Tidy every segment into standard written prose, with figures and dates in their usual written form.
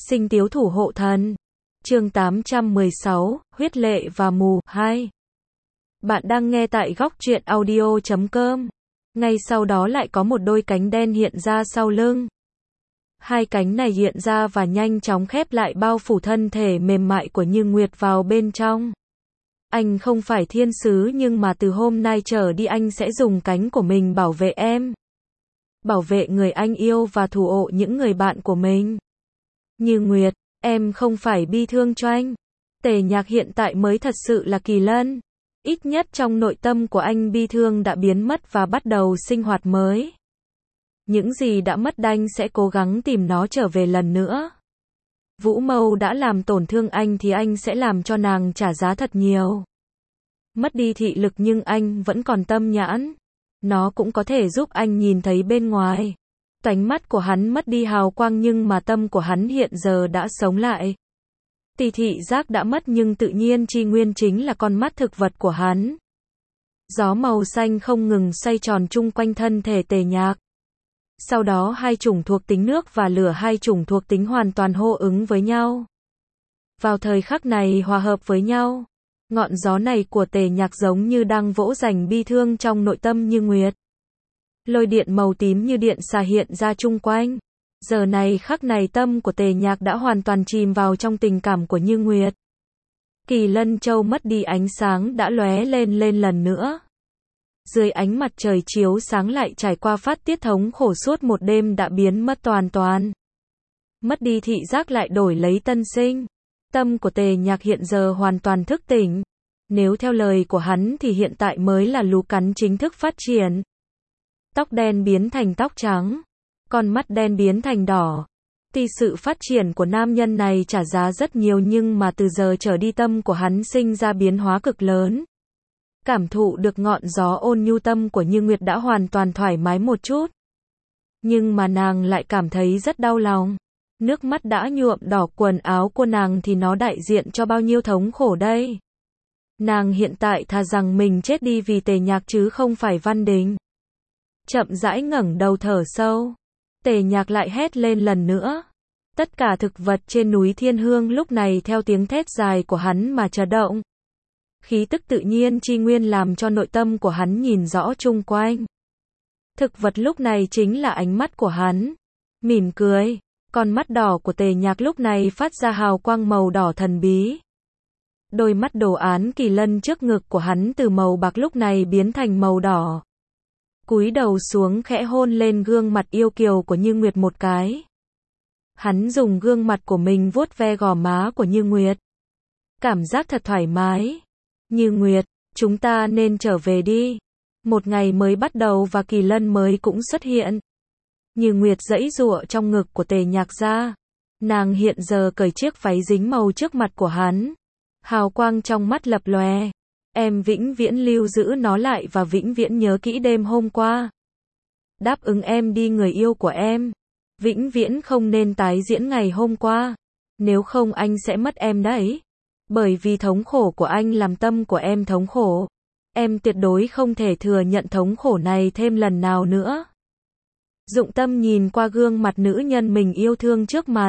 Sinh Tiếu Thủ Hộ Thần. Chương 816, Huyết Lệ và Mù 2. Bạn đang nghe tại góc truyện audio.com. Ngay sau đó lại có một đôi cánh đen hiện ra sau lưng. Hai cánh này hiện ra và nhanh chóng khép lại bao phủ thân thể mềm mại của Như Nguyệt vào bên trong. Anh không phải thiên sứ nhưng mà từ hôm nay trở đi anh sẽ dùng cánh của mình bảo vệ em. Bảo vệ người anh yêu và thủ hộ những người bạn của mình. Như Nguyệt, em không phải bi thương cho anh. Tề Nhạc hiện tại mới thật sự là kỳ lân. Ít nhất trong nội tâm của anh bi thương đã biến mất và bắt đầu sinh hoạt mới. Những gì đã mất anh sẽ cố gắng tìm nó trở về lần nữa. Vũ Mâu đã làm tổn thương anh thì anh sẽ làm cho nàng trả giá thật nhiều. Mất đi thị lực nhưng anh vẫn còn tâm nhãn. Nó cũng có thể giúp anh nhìn thấy bên ngoài. Ánh mắt của hắn mất đi hào quang nhưng mà tâm của hắn hiện giờ đã sống lại. Tỳ thị giác đã mất nhưng tự nhiên tri nguyên chính là con mắt thực vật của hắn. Gió màu xanh không ngừng xoay tròn chung quanh thân thể Tề Nhạc. Sau đó hai chủng thuộc tính nước và lửa, hai chủng thuộc tính hoàn toàn hô ứng với nhau. Vào thời khắc này hòa hợp với nhau. Ngọn gió này của Tề Nhạc giống như đang vỗ dành bi thương trong nội tâm Như Nguyệt. Lôi điện màu tím như điện xà hiện ra chung quanh. Giờ này khắc này tâm của Tề Nhạc đã hoàn toàn chìm vào trong tình cảm của Như Nguyệt. Kỳ lân châu mất đi ánh sáng đã lóe lên lần nữa. Dưới ánh mặt trời chiếu sáng lại trải qua phát tiết thống khổ suốt một đêm đã biến mất hoàn toàn. Mất đi thị giác lại đổi lấy tân sinh. Tâm của Tề Nhạc hiện giờ hoàn toàn thức tỉnh. Nếu theo lời của hắn thì hiện tại mới là lú cắn chính thức phát triển. Tóc đen biến thành tóc trắng. Con mắt đen biến thành đỏ. Tuy sự phát triển của nam nhân này trả giá rất nhiều nhưng mà từ giờ trở đi tâm của hắn sinh ra biến hóa cực lớn. Cảm thụ được ngọn gió ôn nhu tâm của Như Nguyệt đã hoàn toàn thoải mái một chút. Nhưng mà nàng lại cảm thấy rất đau lòng. Nước mắt đã nhuộm đỏ quần áo của nàng thì nó đại diện cho bao nhiêu thống khổ đây. Nàng hiện tại thà rằng mình chết đi vì Tề Nhạc chứ không phải Văn Đình. Chậm rãi ngẩng đầu thở sâu. Tề Nhạc lại hét lên lần nữa. Tất cả thực vật trên núi Thiên Hương lúc này theo tiếng thét dài của hắn mà chấn động. Khí tức tự nhiên chi nguyên làm cho nội tâm của hắn nhìn rõ chung quanh. Thực vật lúc này chính là ánh mắt của hắn. Mỉm cười. Con mắt đỏ của Tề Nhạc lúc này phát ra hào quang màu đỏ thần bí. Đôi mắt đồ án kỳ lân trước ngực của hắn từ màu bạc lúc này biến thành màu đỏ. Cúi đầu xuống khẽ hôn lên gương mặt yêu kiều của Như Nguyệt một cái. Hắn dùng gương mặt của mình vuốt ve gò má của Như Nguyệt. Cảm giác thật thoải mái. Như Nguyệt, chúng ta nên trở về đi. Một ngày mới bắt đầu và kỳ lân mới cũng xuất hiện. Như Nguyệt giãy giụa trong ngực của Tề Nhạc ra. Nàng hiện giờ cởi chiếc váy dính màu trước mặt của hắn. Hào quang trong mắt lập lòe. Em vĩnh viễn lưu giữ nó lại và vĩnh viễn nhớ kỹ đêm hôm qua. Đáp ứng em đi người yêu của em. Vĩnh viễn không nên tái diễn ngày hôm qua. Nếu không anh sẽ mất em đấy. Bởi vì thống khổ của anh làm tâm của em thống khổ. Em tuyệt đối không thể thừa nhận thống khổ này thêm lần nào nữa. Dụng tâm nhìn qua gương mặt nữ nhân mình yêu thương trước mặt.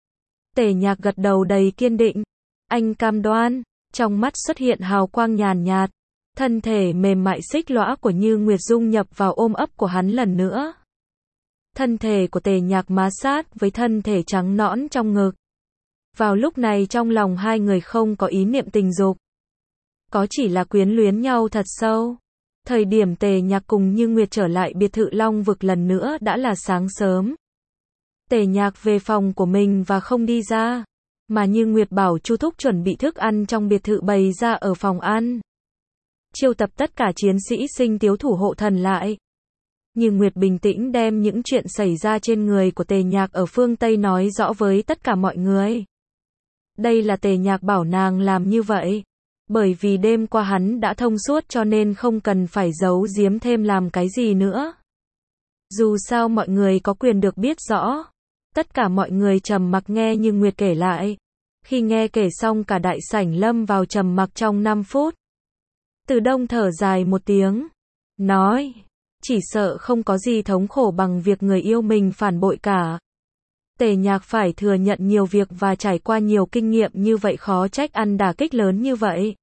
Tề Nhạc gật đầu đầy kiên định. Anh cam đoan. Trong mắt xuất hiện hào quang nhàn nhạt. Thân thể mềm mại xích lõa của Như Nguyệt dung nhập vào ôm ấp của hắn lần nữa. Thân thể của Tề Nhạc má sát với thân thể trắng nõn trong ngực. Vào lúc này trong lòng hai người không có ý niệm tình dục. Có chỉ là quyến luyến nhau thật sâu. Thời điểm Tề Nhạc cùng Như Nguyệt trở lại biệt thự Long Vực lần nữa đã là sáng sớm. Tề Nhạc về phòng của mình và không đi ra. Mà Như Nguyệt bảo Chu Thúc chuẩn bị thức ăn trong biệt thự bày ra ở phòng ăn. Chiêu tập tất cả chiến sĩ Sinh Tiếu Thủ Hộ Thần lại. Như Nguyệt bình tĩnh đem những chuyện xảy ra trên người của Tề Nhạc ở phương Tây nói rõ với tất cả mọi người. Đây là Tề Nhạc bảo nàng làm như vậy. Bởi vì đêm qua hắn đã thông suốt cho nên không cần phải giấu giếm thêm làm cái gì nữa. Dù sao mọi người có quyền được biết rõ. Tất cả mọi người trầm mặc nghe Như Nguyệt kể lại. Khi nghe kể xong cả đại sảnh lâm vào trầm mặc trong 5 phút. Từ Đông thở dài một tiếng. Nói. Chỉ sợ không có gì thống khổ bằng việc người yêu mình phản bội cả. Tề Nhạc phải thừa nhận nhiều việc và trải qua nhiều kinh nghiệm như vậy khó trách ăn đả kích lớn như vậy.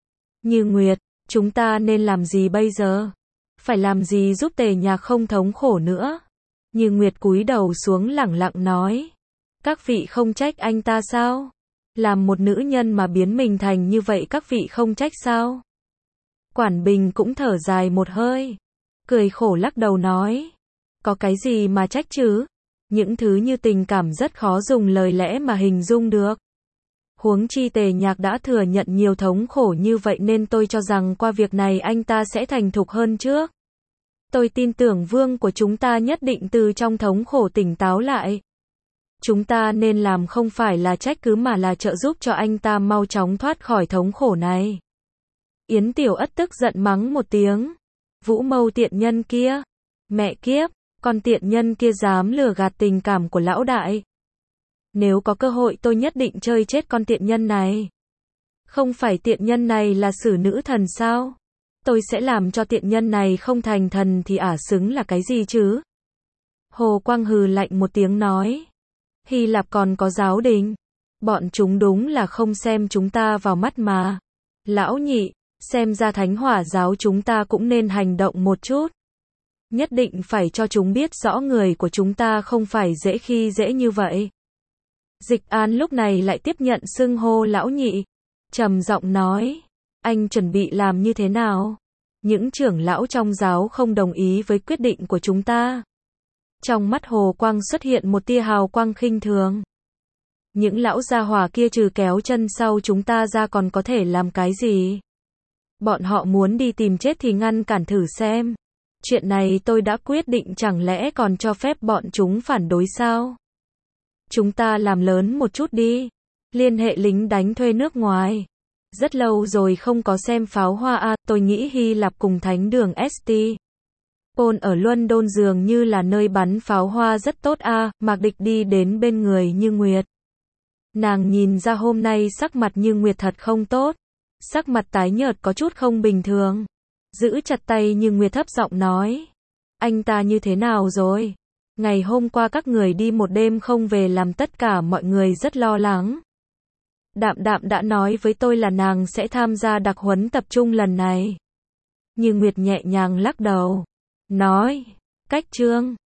Như Nguyệt, chúng ta nên làm gì bây giờ? Phải làm gì giúp Tề Nhạc không thống khổ nữa? Như Nguyệt cúi đầu xuống lẳng lặng nói. Các vị không trách anh ta sao? Làm một nữ nhân mà biến mình thành như vậy các vị không trách sao? Quản Bình cũng thở dài một hơi. Cười khổ lắc đầu nói. Có cái gì mà trách chứ? Những thứ như tình cảm rất khó dùng lời lẽ mà hình dung được. Huống chi Tề Nhạc đã thừa nhận nhiều thống khổ như vậy nên tôi cho rằng qua việc này anh ta sẽ thành thục hơn trước. Tôi tin tưởng vương của chúng ta nhất định từ trong thống khổ tỉnh táo lại. Chúng ta nên làm không phải là trách cứ mà là trợ giúp cho anh ta mau chóng thoát khỏi thống khổ này. Yến Tiểu Ất tức giận mắng một tiếng. Vũ Mâu tiện nhân kia. Mẹ kiếp, con tiện nhân kia dám lừa gạt tình cảm của lão đại. Nếu có cơ hội tôi nhất định chơi chết con tiện nhân này. Không phải tiện nhân này là xử nữ thần sao? Tôi sẽ làm cho tiện nhân này không thành thần thì xứng là cái gì chứ? Hồ Quang hừ lạnh một tiếng nói. Hy Lạp còn có giáo đình. Bọn chúng đúng là không xem chúng ta vào mắt mà. Lão nhị, xem ra Thánh Hỏa giáo chúng ta cũng nên hành động một chút. Nhất định phải cho chúng biết rõ người của chúng ta không phải dễ khi dễ như vậy. Dịch An lúc này lại tiếp nhận xưng hô lão nhị. Trầm giọng nói. Anh chuẩn bị làm như thế nào? Những trưởng lão trong giáo không đồng ý với quyết định của chúng ta. Trong mắt Hồ Quang xuất hiện một tia hào quang khinh thường. Những lão gia hỏa kia trừ kéo chân sau chúng ta ra còn có thể làm cái gì? Bọn họ muốn đi tìm chết thì ngăn cản thử xem. Chuyện này tôi đã quyết định chẳng lẽ còn cho phép bọn chúng phản đối sao? Chúng ta làm lớn một chút đi. Liên hệ lính đánh thuê nước ngoài. Rất lâu rồi không có xem pháo hoa tôi nghĩ Hy Lạp cùng thánh đường St. Paul ở London dường như là nơi bắn pháo hoa rất tốt Mạc Địch đi đến bên người Như Nguyệt. Nàng nhìn ra hôm nay sắc mặt Như Nguyệt thật không tốt. Sắc mặt tái nhợt có chút không bình thường. Giữ chặt tay Như Nguyệt thấp giọng nói. Anh ta như thế nào rồi? Ngày hôm qua các người đi một đêm không về làm tất cả mọi người rất lo lắng. Đạm Đạm đã nói với tôi là nàng sẽ tham gia đặc huấn tập trung lần này. Như Nguyệt nhẹ nhàng lắc đầu. Nói. Cách Trương.